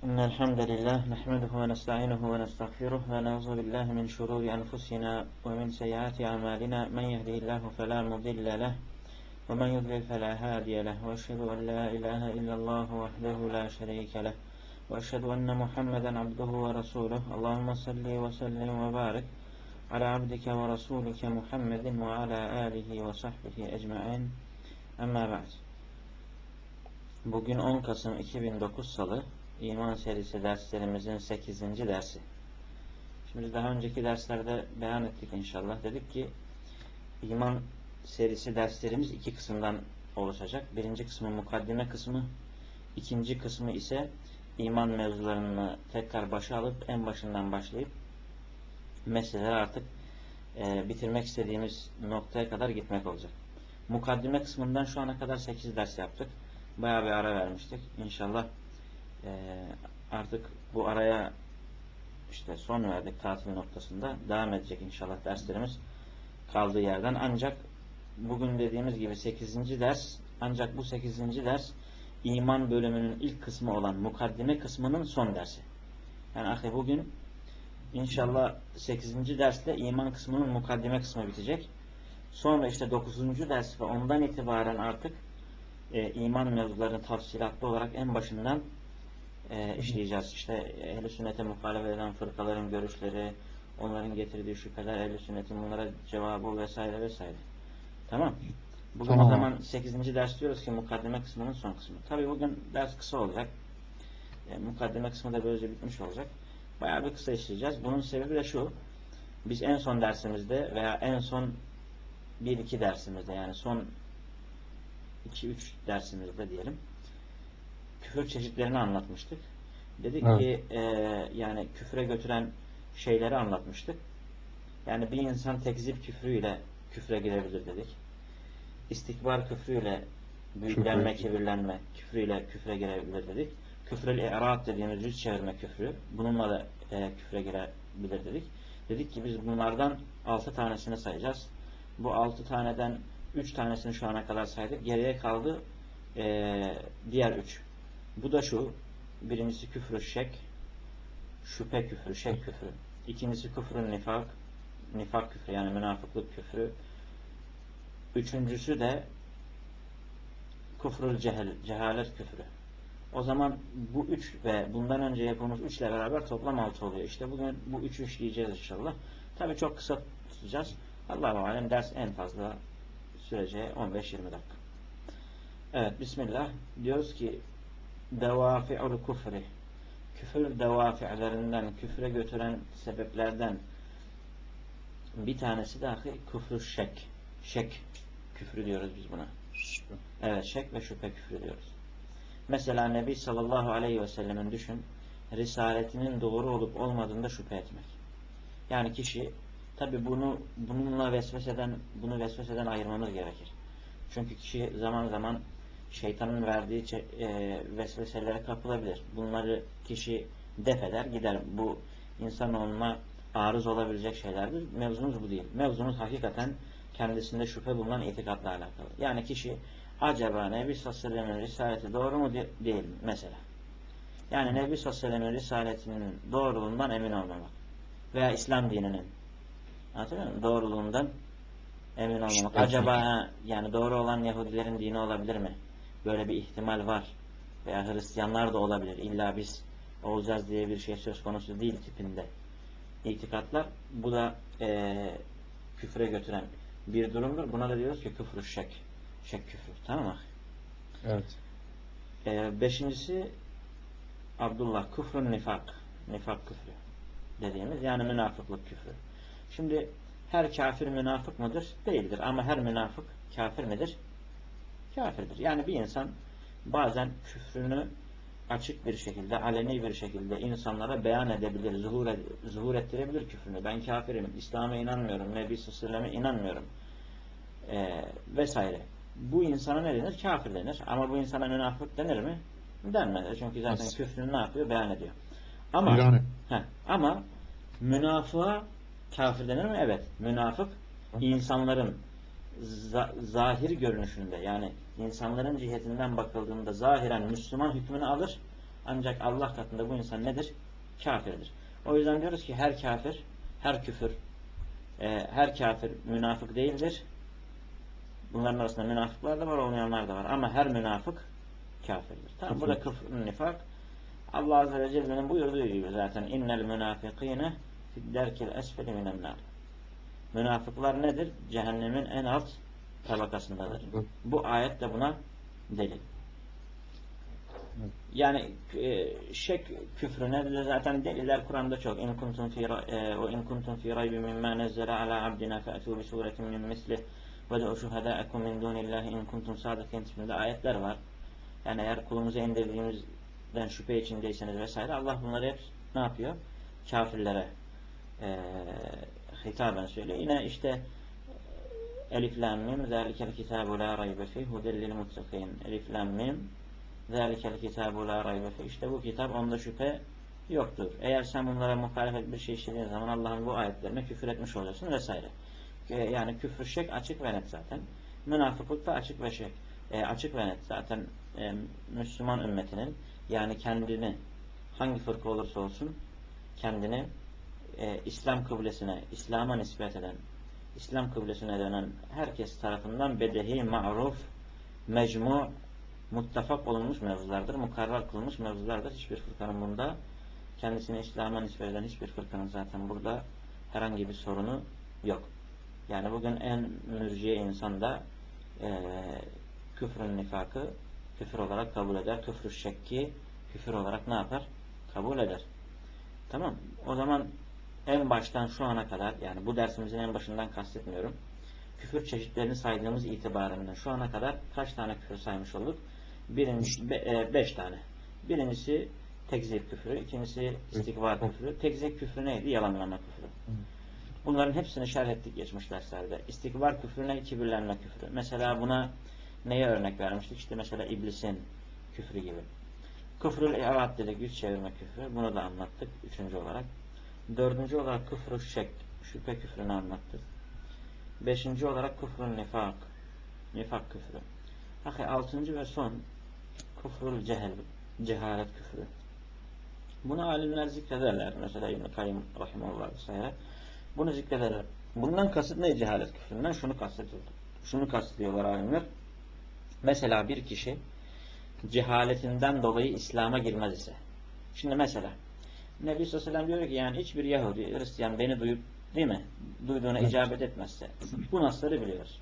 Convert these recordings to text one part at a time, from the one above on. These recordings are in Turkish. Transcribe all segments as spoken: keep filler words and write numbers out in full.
إن الحمد لله نحمده ونستعينه ونستغفره ونعوذ بالله من شرور أنفسنا ومن سيئات أعمالنا من يهده الله فلا مضل له ومن يضلل فلا هادي له وأشهد أن لا إله إلا الله وحده لا شريك له وأشهد أن محمدا عبده ورسوله اللهم صل وسلم وبارك على عبدك ورسولك محمد وعلى آله وصحبه أجمعين أما بعد. Bugün on Kasım iki bin dokuz Salı, İman serisi derslerimizin sekizinci dersi. Şimdi daha önceki derslerde beyan ettik inşallah. Dedik ki İman serisi derslerimiz iki kısımdan oluşacak. Birinci kısmı mukaddime kısmı, ikinci kısmı ise iman mevzularını tekrar başa alıp en başından başlayıp meseleleri artık e, bitirmek istediğimiz noktaya kadar gitmek olacak. Mukaddime kısmından şu ana kadar sekiz ders yaptık. Bayağı bir ara vermiştik. İnşallah e, artık bu araya işte son verdik tatil noktasında. Devam edecek inşallah derslerimiz kaldığı yerden. Ancak bugün dediğimiz gibi sekizinci ders, ancak bu sekizinci ders iman bölümünün ilk kısmı olan mukaddime kısmının son dersi. Yani ahi bugün İnşallah sekizinci dersle iman kısmının mukaddime kısmı bitecek. Sonra işte dokuzuncu ders ve ondan itibaren artık e, iman mevzularını tafsilatlı olarak en başından e, işleyeceğiz. İşte ehl-i sünnete muhalefet eden fırkaların görüşleri, onların getirdiği şüpheler, ehl-i sünnetin bunlara cevabı vesaire vesaire. Tamam. Bugün tamam. O zaman sekizinci ders diyoruz ki mukaddime kısmının son kısmı. Tabi bugün ders kısa olacak. E, mukaddime kısmı da böylece bitmiş olacak. Bayağı bir kısa işleyeceğiz. Bunun sebebi de şu. Biz en son dersimizde veya en son bir iki dersimizde, yani son iki üç dersimizde diyelim, küfür çeşitlerini anlatmıştık. Dedik evet. ki e, yani küfre götüren şeyleri anlatmıştık. Yani bir insan tekzip küfrüyle küfre girebilir dedik. İstikbar küfrüyle büyüklenme, kibirlenme küfrüyle küfre girebilir dedik. Küfrül i'rad dediğimiz yüz çevirme küfrü, bununla da e, küfre girebilir dedik. Dedik ki biz bunlardan altı tanesini sayacağız. Bu altı taneden üç tanesini şu ana kadar saydık. Geriye kaldı e, diğer üç. Bu da şu. Birincisi küfrü şek, şüphe küfrü, şek küfrü. İkincisi küfrü nifak, nifak küfrü, yani münafıklık küfrü. Üçüncüsü de küfrül cehel, cehalet küfrü. O zaman bu üç ve bundan önce yapılmış üçle beraber toplam altı oluyor. İşte bugün bu üçü işleyeceğiz inşallah. Tabi çok kısa tutacağız. Allahu alem ders en fazla sürece on beş yirmi dakika. Evet, bismillah. Diyoruz ki devafi'ul küfri, küfür devafi'lerinden, küfre götüren sebeplerden bir tanesi dahi küfrü şek. Şek küfrü diyoruz biz buna. Evet, şek ve şüphe küfrü diyoruz. Mesela Nebi sallallahu aleyhi ve sellemin düşün, risaletinin doğru olup olmadığında şüphe etmek. Yani kişi, tabi bunu bununla vesveseden, bunu vesveseden ayırmamız gerekir. Çünkü kişi zaman zaman şeytanın verdiği e, vesveselere kapılabilir. Bunları kişi def eder, gider. Bu insanoğluna arız olabilecek şeylerdir. Mevzumuz bu değil. Mevzumuz hakikaten kendisinde şüphe bulunan itikatla alakalı. Yani kişi acaba Nebi sallallahu aleyhi ve sellem'in risaleti doğru mu değil mi? Mesela. Yani Nebi sallallahu aleyhi ve sellem'in risaletinin doğruluğundan emin olmamak. Veya İslam dininin doğruluğundan emin olmamak. Acaba yani doğru olan Yahudilerin dini olabilir mi? Böyle bir ihtimal var. Veya Hristiyanlar da olabilir. İlla biz olacağız diye bir şey söz konusu değil tipinde itikatlar. Bu da e, küfre götüren bir durumdur. Buna da diyoruz ki küfrü şek. Şek küfür. Tamam mı? Evet. Ee, beşincisi Abdullah küfrün nifak. Nifak küfrü dediğimiz, yani münafıklık küfrü. Şimdi her kafir münafık mıdır? Değildir. Ama her münafık kafir midir? Kafirdir. Yani bir insan bazen küfrünü açık bir şekilde, aleni bir şekilde insanlara beyan edebilir, zuhur, ed zuhur ettirebilir küfrünü. Ben kafirim, İslam'a inanmıyorum, Nebi sallallahu aleyhi ve sellem'e inanmıyorum ee, vesaire. Bu insana ne denir? Kafir denir. Ama bu insana münafık denir mi? Denmez. Çünkü zaten Nasıl? küfrünü ne yapıyor? Beyan ediyor. Ama yani. heh, ama münafığa kafir denir mi? Evet. Münafık insanların za zahir görünüşünde, yani insanların cihetinden bakıldığında zahiren Müslüman hükmünü alır Ancak Allah katında bu insan nedir? Kafirdir. O yüzden diyoruz ki her kafir, her küfür, e, her kafir münafık değildir. Bunların arasında münafıklar da var, olmayanlar da var. Ama her münafık kafirdir. Tamam, bu da küfrün nifak. Allah Azze ve Celle'nin buyurduğu gibi zaten innel münafıkîne fidderkil esfeli minennâr. Münafıklar nedir? Cehennemin en alt tabakasındadır. Bu ayet de buna delil. Yani e, şek küfrüne de zaten deliller Kur'an'da çok. İn kuntum fi ve in kuntum fi raybin mimma nazzala ala abdina fa'tu bi suretin min mislih ve de şuhada'akum min dunillahi in kuntum sadikin isminde ayetler var. Yani eğer kulumuza indirdiğimizden şüphe içindeyseniz vesaire, Allah bunları hep ne yapıyor? Kafirlere e, hitaben söylüyor. Yine işte Elif lam mim zalikel kitabu la raybe fih hudellil muttakin. Elif lam mim zalikel kitabu la raybe fih. İşte bu kitap, onda şüphe yoktur. Eğer sen bunlara muhalefet bir şey işlediğin zaman Allah'ın bu ayetlerine küfür etmiş oluyorsun vesaire. Yani küfür şek açık ve net zaten. Münafıklık da açık ve şek. E, açık ve net zaten e, Müslüman ümmetinin, yani kendini hangi fırka olursa olsun kendini e, İslam kıblesine, İslam'a nispet eden, İslam kıblesine dönen herkes tarafından bedehi, ma'ruf, mecmu, muttafak olunmuş mevzulardır, mukarrar kılınmış mevzulardır. Hiçbir fırkanın bunda, kendisini İslam'a nispet eden hiçbir fırkanın zaten burada herhangi bir sorunu yok. Yani bugün en mürciye insan da e, küfrün nifakı küfür olarak kabul eder. Küfrü şekki küfür olarak ne yapar? Kabul eder. Tamam. O zaman en baştan şu ana kadar, yani bu dersimizin en başından kastetmiyorum, küfür çeşitlerini saydığımız itibarından şu ana kadar kaç tane küfür saymış olduk? Birinci, be, e, beş tane. Birincisi tekzip küfrü, ikincisi istikvar küfrü. Tekzip küfrü neydi? Yalanlama küfrü. Bunların hepsini şerh ettik geçmiş derslerde. İstikbar küfrüne kibirlenme küfrü. Mesela buna neye örnek vermiştik? İşte mesela iblisin küfrü gibi. Küfrül i'rad dedik, yüz çevirme küfrü. Bunu da anlattık üçüncü olarak. Dördüncü olarak küfrü şek, şüphe küfrünü anlattık. Beşinci olarak küfrün nifak, nifak küfrü. Ahi, altıncı ve son küfrül cehel, cehalet küfrü. Bunu alimler zikrederler. Mesela İbn-i Kayyum rahimahullah vesaire. Bunu zikrederler. Bundan kasıt ne cehalet küfründen? Şunu kastediyor. Şunu kastediyorlar alimler. Mesela bir kişi cehaletinden dolayı İslam'a girmez ise. Şimdi mesela Nebi sallallahu aleyhi ve sellem diyor ki yani hiçbir Yahudi, Hristiyan beni duyup, değil mi? Duyduğuna evet. icabet etmezse. Bu nasları biliyoruz.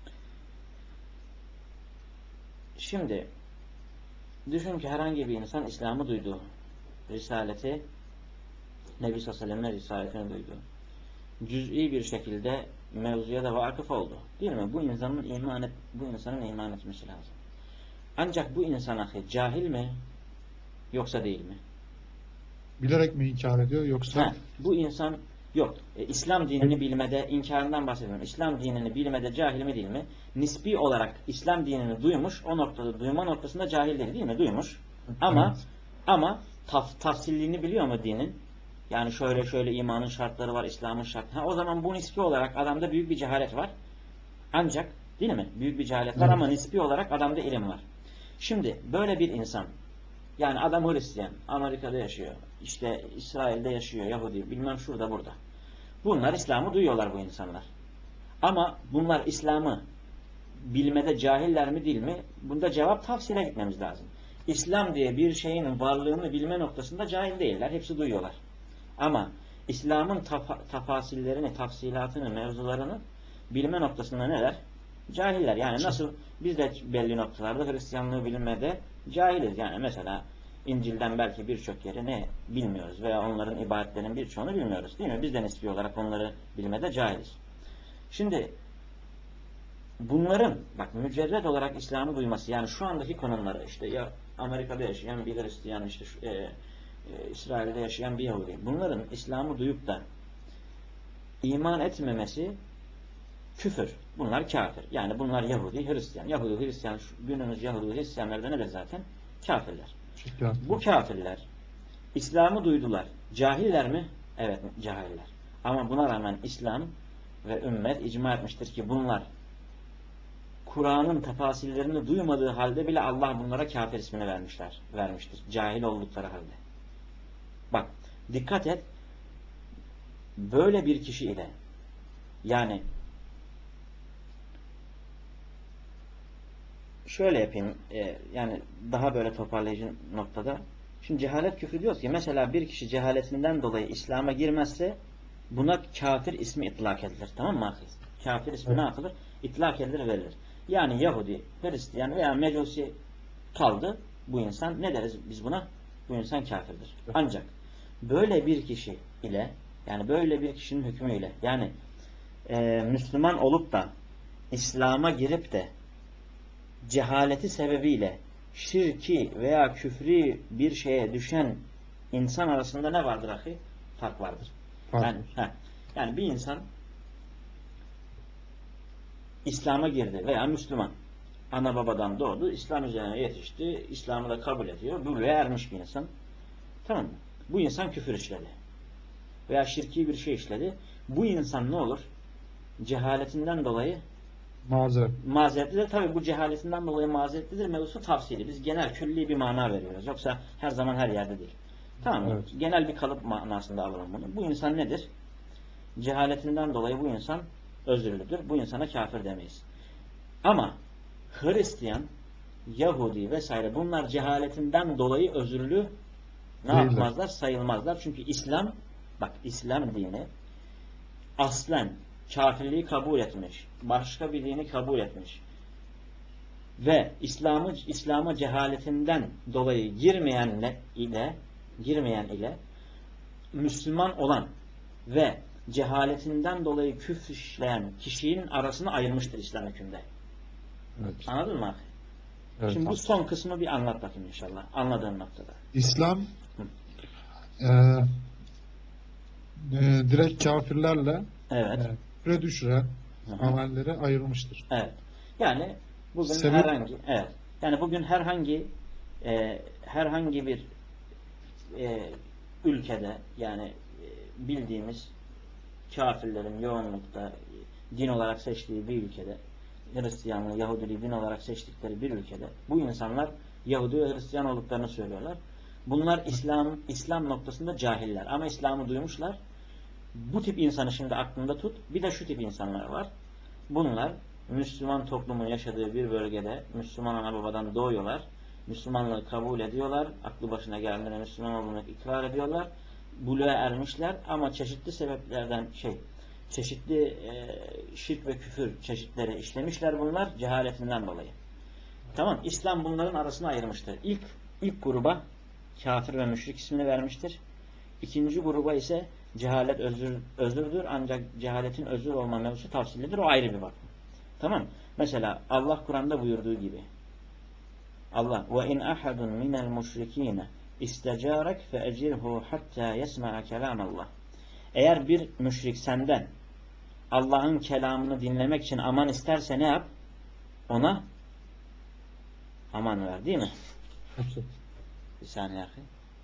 Şimdi düşün ki herhangi bir insan İslam'ı duydu. Risaleti, Nebi sallallahu aleyhi ve sellem'in risaletini duydu. Cüz'i bir şekilde mevzuya da vakıf oldu. Değil mi? Bu insanın iman et, bu insanın iman etmesi lazım. Ancak bu insan ahi cahil mi? Yoksa değil mi? Bilerek mi inkar ediyor yoksa? Ha, bu insan yok. E, İslam dinini bilmede, inkarından bahsediyorum. İslam dinini bilmede cahil mi değil mi? Nispi olarak İslam dinini duymuş, o noktada duyma noktasında cahil değil, değil mi? Duymuş. Ama evet. ama taf, tafsillini biliyor mu dinin? Yani şöyle şöyle imanın şartları var, İslam'ın şartları. Ha, o zaman bu nispi olarak adamda büyük bir cehalet var. Ancak değil mi? Büyük bir cehalet var evet. Ama nispi olarak adamda ilim var. Şimdi böyle bir insan, yani adam Hristiyan, Amerika'da yaşıyor, işte İsrail'de yaşıyor, Yahudi, bilmem şurada burada. Bunlar İslam'ı duyuyorlar bu insanlar. Ama bunlar İslam'ı bilmede cahiller mi değil mi? Bunda cevap tafsile gitmemiz lazım. İslam diye bir şeyin varlığını bilme noktasında cahil değiller, hepsi duyuyorlar. Ama İslam'ın tafa, tafasillerini, tafsilatını, mevzularını bilme noktasında neler? Cahiller. Yani nasıl biz de belli noktalarda Hristiyanlığı bilmede cahiliz. Yani mesela İncil'den belki birçok yeri ne bilmiyoruz veya onların ibadetlerinin birçoğunu bilmiyoruz. Değil mi? Biz de nispi olarak onları bilmede cahiliz. Şimdi bunların bak mücerred olarak İslam'ı duyması, yani şu andaki konumları, işte ya Amerika'da yaşayan bir Hristiyan, işte şu, e, e, İsrail'de yaşayan bir Yahudi, bunların İslam'ı duyup da iman etmemesi küfür. Bunlar kafir. Yani bunlar Yahudi, Hristiyan. Yahudi, Hristiyan, günümüz Yahudi, Hristiyanlarda nedir zaten? Kafirler. Bu kafirler İslam'ı duydular. Cahiller mi? Evet, cahiller. Ama buna rağmen İslam ve ümmet icma etmiştir ki bunlar Kur'an'ın tefasillerini duymadığı halde bile Allah bunlara kafir ismini vermişler, vermiştir. Cahil oldukları halde. Bak, dikkat et. Böyle bir kişi ile, yani şöyle yapayım, e, yani daha böyle toparlayıcı noktada. Şimdi cehalet küfrü diyoruz ki mesela bir kişi cehaletinden dolayı İslam'a girmezse buna kafir ismi itlak edilir. Tamam mı? Kafir ismi Evet. ne yapılır? İtlak edilir, verilir. Yani Yahudi, Hristiyan veya Mecusi kaldı bu insan. Ne deriz biz buna? Bu insan kafirdir. Evet. Ancak böyle bir kişi ile, yani böyle bir kişinin hükmüyle, yani e, Müslüman olup da İslam'a girip de cehaleti sebebiyle şirki veya küfri bir şeye düşen insan arasında ne vardır ahi? Fark vardır. Fark Yani, var. heh, yani bir insan İslam'a girdi veya Müslüman. Ana babadan doğdu, İslam üzerine yetişti, İslam'ı da kabul ediyor, buluğa ermiş bir insan. Tamam mı? Bu insan küfür işledi. Veya şirki bir şey işledi. Bu insan ne olur? Cehaletinden dolayı Mazeret. mazeretlidir. Tabi bu cehaletinden dolayı mazeretlidir. Mevzusu tavsiyeli. Biz genel külli bir mana veriyoruz. Yoksa her zaman her yerde değil. Tamam mı? Evet. Genel bir kalıp manasında alalım bunu. Bu insan nedir? Cehaletinden dolayı bu insan özürlüdür. Bu insana kafir demeyiz. Ama Hristiyan, Yahudi vesaire bunlar cehaletinden dolayı özürlü ne Değiller. yapmazlar? Sayılmazlar. Çünkü İslam, bak İslam dini aslen kafirliği kabul etmiş. Başka bir dini kabul etmiş. Ve İslam'ı İslam'a cehaletinden dolayı girmeyen ile girmeyen ile Müslüman olan ve cehaletinden dolayı küfür işleyen kişinin arasını ayırmıştır İslam hükmünde. Evet. Anladın mı? Evet. Şimdi bu son kısmı bir anlat bakayım inşallah. Anladığın noktada. İslam e, e, direkt kafirlerle Evet. e, küfre düşüren Hı hı. amelleri ayırmıştır. Evet. Yani bugün Sebep herhangi evet. Yani bugün herhangi e, herhangi bir e, ülkede yani e, bildiğimiz kafirlerin yoğunlukta e, din olarak seçtiği bir ülkede Hristiyanlığı, Yahudiliği din olarak seçtikleri bir ülkede bu insanlar Yahudi ve Hristiyan olduklarını söylüyorlar. Bunlar İslam İslam noktasında cahiller ama İslam'ı duymuşlar. Bu tip insanı şimdi aklında tut. Bir de şu tip insanlar var. Bunlar Müslüman toplumun yaşadığı bir bölgede Müslüman ana babadan doğuyorlar. Müslümanlığı kabul ediyorlar. Aklı başına geldiğinde Müslüman olduğunu ikrar ediyorlar. Buluğa ermişler ama çeşitli sebeplerden şey çeşitli e, şirk ve küfür çeşitleri işlemişler bunlar cehaletinden dolayı. Tamam. İslam bunların arasını ayırmıştır. İlk ilk gruba kafir ve müşrik ismini vermiştir. İkinci gruba ise cehalet özür, özürdür ancak cehaletin özür olma mevzusu tavsilidir. O ayrı bir bak. Tamam. Mesela Allah Kur'an'da buyurduğu gibi Allah ve in ahadun minel müşrikine istecarek fe ecirhu hatta yesma'a kelamallah. Eğer bir müşrik senden Allah'ın kelamını dinlemek için aman isterse ne yap? Ona aman ver değil mi? Peki. Bir saniye akı.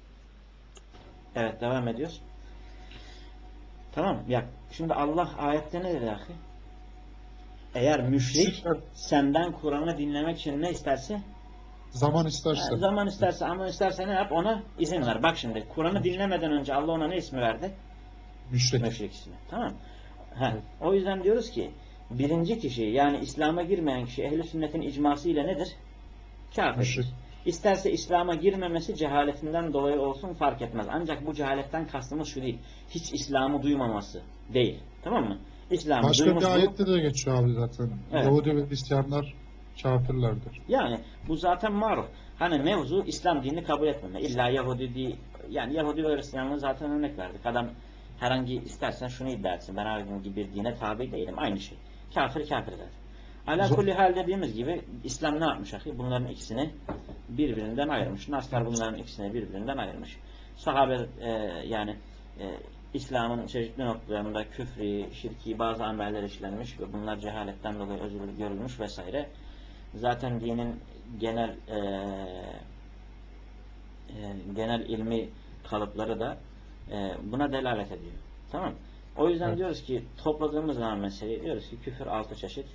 Evet devam ediyoruz. Tamam. Ya şimdi Allah ayette ne dedi akı? Eğer müşrik Müşrikler senden Kur'an'ı dinlemek için ne isterse zaman isterse ha, zaman isterse ama isterse ne yap ona izin ver. Bak şimdi Kur'an'ı dinlemeden önce Allah ona ne ismi verdi? müşrik. Müşrik ismi. Tamam. Ha, Evet. o yüzden diyoruz ki birinci kişi yani İslam'a girmeyen kişi ehl-i sünnetin icması ile nedir? Kafirdir. Müşrik. İsterse İslam'a girmemesi cehaletinden dolayı olsun fark etmez. Ancak bu cehaletten kastımız şu değil. Hiç İslam'ı duymaması değil. Tamam mı? İslam'ı Başka bir duymuşluğu. ayette de geçiyor abi zaten. Evet. Yahudi ve Hristiyanlar kafirlerdir. Yani bu zaten maruf. Hani mevzu İslam dinini kabul etmeme. İlla Yahudi değil. Yani Yahudi ve Hristiyanlığı zaten örnek verdik. Adam herhangi istersen şunu iddia etsin. Ben herhangi gibi bir dine tabi değilim. Aynı şey. Kafir kafir zaten. Ala Zor. kulli hal dediğimiz gibi İslam ne yapmış ahi? Bunların ikisini birbirinden ayırmış. Naslar bunların ikisini birbirinden ayırmış. Sahabe e, yani e, İslam'ın çeşitli noktalarında küfri, şirki bazı ameller işlenmiş ve bunlar cehaletten dolayı özür görülmüş vesaire. Zaten dinin genel e, e, genel ilmi kalıpları da e, buna delalet ediyor. Tamam. O yüzden Evet. diyoruz ki topladığımız zaman meseleyi diyoruz ki küfür altı çeşit.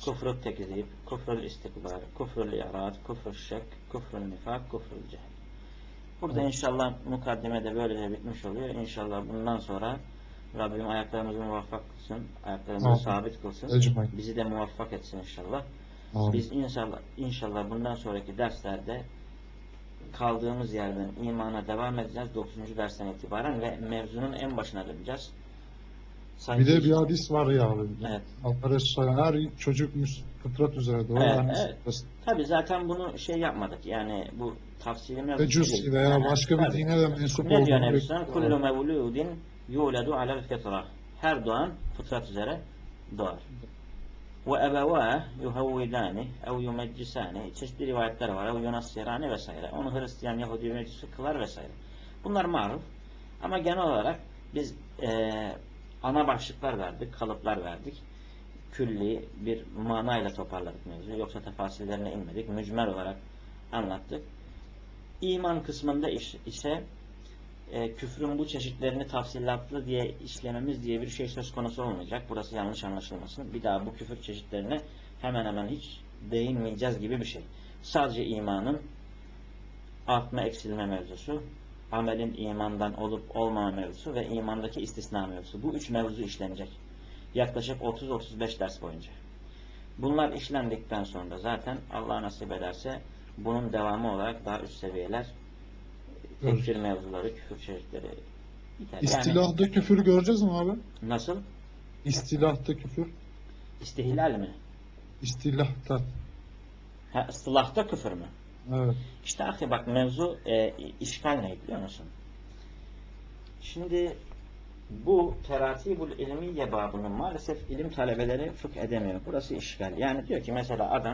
Kufrü tekzib, kufrül istikbar, kufrül i'rad, kufrül şek, kufrül nifak, kufrül cehl. Burada Evet. inşallah mukaddime böylece bitmiş oluyor. İnşallah bundan sonra Rabbim ayaklarımızı muvaffak kılsın, ayaklarımızı Amin. sabit kılsın. Ecmaîn. Bizi de muvaffak etsin inşallah. Amin. Biz inşallah inşallah bundan sonraki derslerde kaldığımız yerden imana devam edeceğiz. dokuzuncu dersten itibaren ve mevzunun en başına döneceğiz. Sanki Bir de bir işte, hadis var ya abi. evet. Arkadaşlar her çocuk müs- fıtrat üzere doğar. Evet, Annesi evet. babası. Tabi zaten bunu şey yapmadık. Yani bu tafsili mevzusu Mecusi değil. veya Aha, başka bir tabii. dine de mensup Ne diyor olduğunu Nebi Sallallahu Aleyhi ve Sellem? bekliyorlar. Kullu mevludin yuledu alel fitra. Her doğan fıtrat üzere doğar. Ve ebevâh yuhavvidâni ev yumeccisâni. Çeşitli rivayetler var. Ev yunassirâni vesaire. Onu Hristiyan, Yahudi meclisi kılar vesaire. Bunlar maruf. Ama genel olarak biz e, ana başlıklar verdik, kalıplar verdik. Külli bir manayla toparladık mevzuyu. Yoksa tefasillerine inmedik. Mücmel olarak anlattık. İman kısmında ise e, küfrün bu çeşitlerini tafsilatlı diye işlememiz diye bir şey söz konusu olmayacak. Burası yanlış anlaşılmasın. Bir daha bu küfür çeşitlerine hemen hemen hiç değinmeyeceğiz gibi bir şey. Sadece imanın artma eksilme mevzusu, amelin imandan olup olmama mevzusu ve imandaki istisna mevzusu. Bu üç mevzu işlenecek. Yaklaşık otuz otuz beş ders boyunca. Bunlar işlendikten sonra zaten Allah nasip ederse bunun devamı olarak daha üst seviyeler, tekfir Evet. mevzuları, küfür çeşitleri biter. Yani İstilahta küfür göreceğiz mi abi? nasıl? İstilahta küfür. İstihlal mi? İstilahta. Ha, ıslahta küfür mü? Evet. İşte ahi bak mevzu e, işgal ne biliyor musun? Şimdi bu teratibul ilmiye babının maalesef ilim talebeleri fıkh edemiyor. Burası işgal. Yani diyor ki mesela adam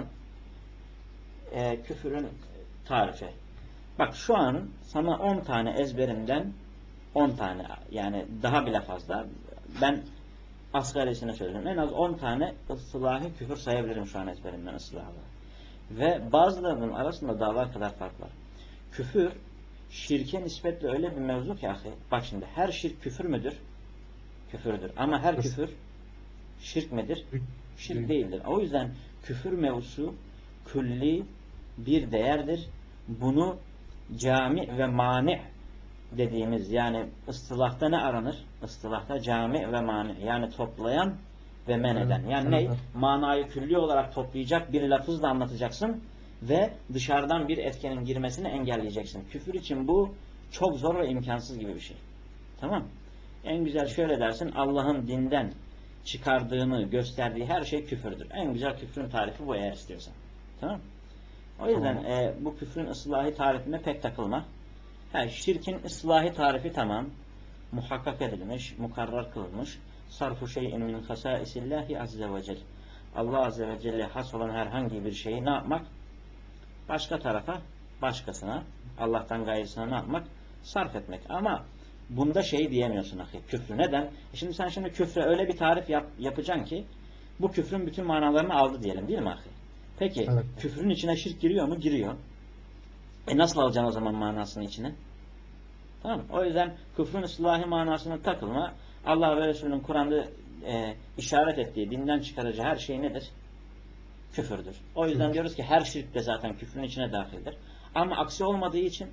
e, küfürün tarifi. Bak şu an sana on tane ezberimden on tane yani daha bile fazla ben asgarisini söylüyorum. En az on tane ıslahi küfür sayabilirim şu an ezberimden ıslahı. Ve bazılarının arasında dağlar kadar fark var. Küfür şirke nispetle öyle bir mevzu ki ahi. Bak şimdi her şirk küfür müdür? Küfürdür. Ama her küfür şirk midir? Şirk değildir. O yüzden küfür mevzusu külli bir değerdir. Bunu cami ve mani dediğimiz yani ıstılahta ne aranır? Istılahta cami ve mani yani toplayan ve men eden. Yani ne? Manayı külli olarak toplayacak bir lafızla anlatacaksın ve dışarıdan bir etkenin girmesini engelleyeceksin. Küfür için bu çok zor ve imkansız gibi bir şey. Tamam. En güzel şöyle dersin, Allah'ın dinden çıkardığını gösterdiği her şey küfürdür. En güzel küfrün tarifi bu eğer istiyorsan. Tamam. O yüzden Tamam. e, bu küfrün ıslahi tarifine pek takılma. Ha, şirkin ıslahi tarifi tamam. Muhakkak edilmiş, mukarrar kılınmış. Sarfu şeyin min hasaisillahi azze ve celle. Allah azze ve celle has olan herhangi bir şeyi ne yapmak? Başka tarafa, başkasına, Allah'tan gayrısına ne yapmak? Sarf etmek. Ama bunda şey diyemiyorsun ahi. Küfrü. Neden? E şimdi sen şimdi küfre öyle bir tarif yap, yapacaksın ki bu küfrün bütün manalarını aldı diyelim değil mi ahi? Peki Evet. küfrün içine şirk giriyor mu? Giriyor. E nasıl alacaksın o zaman manasını içine? Tamam mı? O yüzden küfrün ıslahi manasına takılma. Allah ve Resulünün Kur'an'da e, işaret ettiği, dinden çıkarıcı her şey nedir? Küfürdür. O yüzden Küfür. diyoruz ki her şirk de zaten küfrün içine dahildir. Ama aksi olmadığı için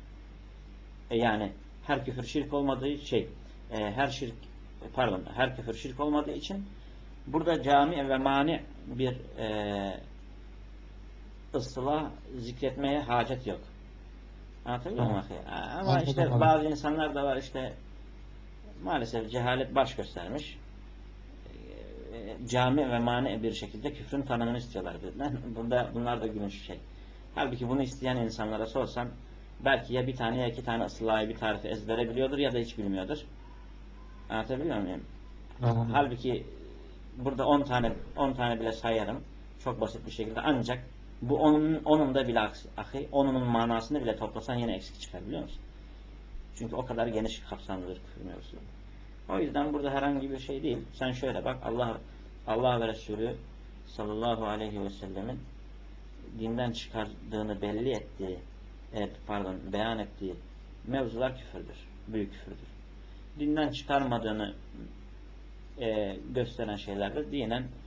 e, yani her küfür şirk olmadığı şey e, her şirk pardon her küfür şirk olmadığı için burada cami ve mani bir e, ıslah zikretmeye hacet yok. Anlatabiliyor muyum? Tamam. Ama Anladım işte abi. bazı insanlar da var işte maalesef cehalet baş göstermiş. E, cami ve mani bir şekilde küfrün tanımını istiyorlar dediler. Bunda, bunlar da gülünç şey. Halbuki bunu isteyen insanlara sorsan belki ya bir tane ya iki tane ıslahı bir tarifi ezbere biliyordur ya da hiç bilmiyordur. Anlatabiliyor muyum? Anladım. Halbuki burada on tane on tane bile sayarım. Çok basit bir şekilde ancak bu onun, onun da bile ahi, onun manasını bile toplasan yine eksik çıkar biliyor musun? Çünkü o kadar geniş kapsamlıdır küfür mevzusu. O yüzden burada herhangi bir şey değil. Sen şöyle bak Allah Allah ve Resulü sallallahu aleyhi ve sellemin dinden çıkardığını belli ettiği evet, pardon beyan ettiği mevzular küfürdür. Büyük küfürdür. Dinden çıkarmadığını e, gösteren şeylerde dinen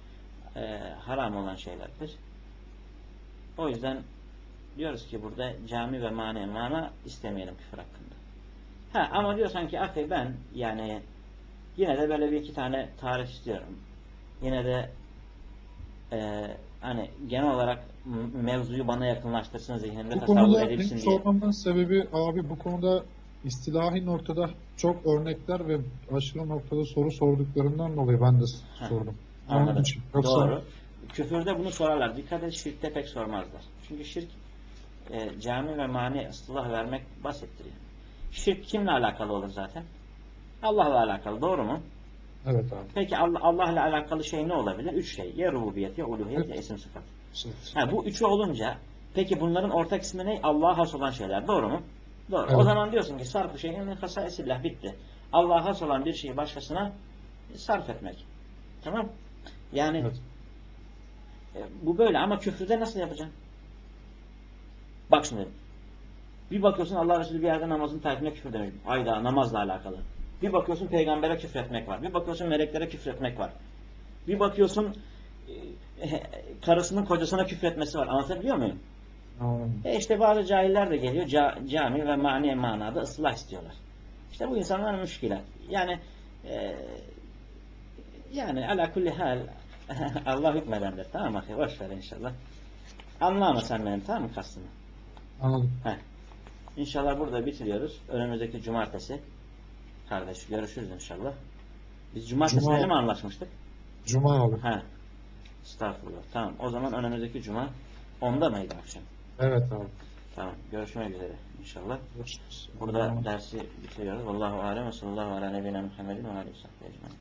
e, haram olan şeylerdir. O yüzden diyoruz ki burada cami ve mani mana istemeyelim küfür hakkında. Ha ama diyorsan ki akı ben yani yine de böyle bir iki tane tarif istiyorum. Yine de e, hani genel olarak mevzuyu bana yakınlaştırsın, zihnimde Bu tasavvur konuda benim edilsin diye. sormamın sebebi abi bu konuda istilahin ortada çok örnekler ve aşırı noktada soru sorduklarından dolayı ben de Heh, sordum. Onun anladım. için. Yoksa Doğru. Küfürde bunu sorarlar. Dikkat et, şirkte pek sormazlar. Çünkü şirk e, cami ve mani ıslah vermek basittir. Yani. Şirk kimle alakalı olur zaten? Allah'la alakalı. Doğru mu? evet abi. Peki Allah Allah'la alakalı şey ne olabilir? Üç şey. Ya rububiyet, ya uluhiyet, ya Evet. isim sıfat. Evet. Ha, bu üçü olunca peki bunların ortak ismi ne? Allah'a has olan şeyler. Doğru mu? Doğru. O Evet. zaman diyorsun ki sarf-ı şeyin min hasaisillah bitti. Allah'a has olan bir şeyi başkasına sarf etmek. Tamam? Yani Evet. e, bu böyle ama küfrüde nasıl yapacaksın? Bak şimdi. Bir bakıyorsun Allah Resulü bir yerde namazın terkine küfür demiş. Ayda namazla alakalı. Bir bakıyorsun peygambere küfretmek var. Bir bakıyorsun meleklere küfretmek var. Bir bakıyorsun e, karısının kocasına küfretmesi var. Anlatabiliyor muyum? Anladım. E işte bazı cahiller de geliyor ca, cami ve mani manada ıslah istiyorlar. İşte bu insanların müşkilat. Yani e, yani ala kulli hal Allah hükmedendir. Tamam mı? Boş ver inşallah. Anlama sen benim tamam mı kastımı? Anladım. Heh. İnşallah burada bitiriyoruz. Önümüzdeki cumartesi kardeş görüşürüz inşallah. Biz cumartesileri Cuma, mi anlaşmıştık? Cuma abi. Ha. Estağfurullah. Tamam. O zaman önümüzdeki cuma onda mıydı akşam? Evet abi. Tamam. Görüşmek üzere inşallah. Görüşürüz. Burada dersi bitiriyoruz. Vallahu alem ve sallallahu ala nebine Muhammedin ve aleyhi ve sahbihi ecmaîn.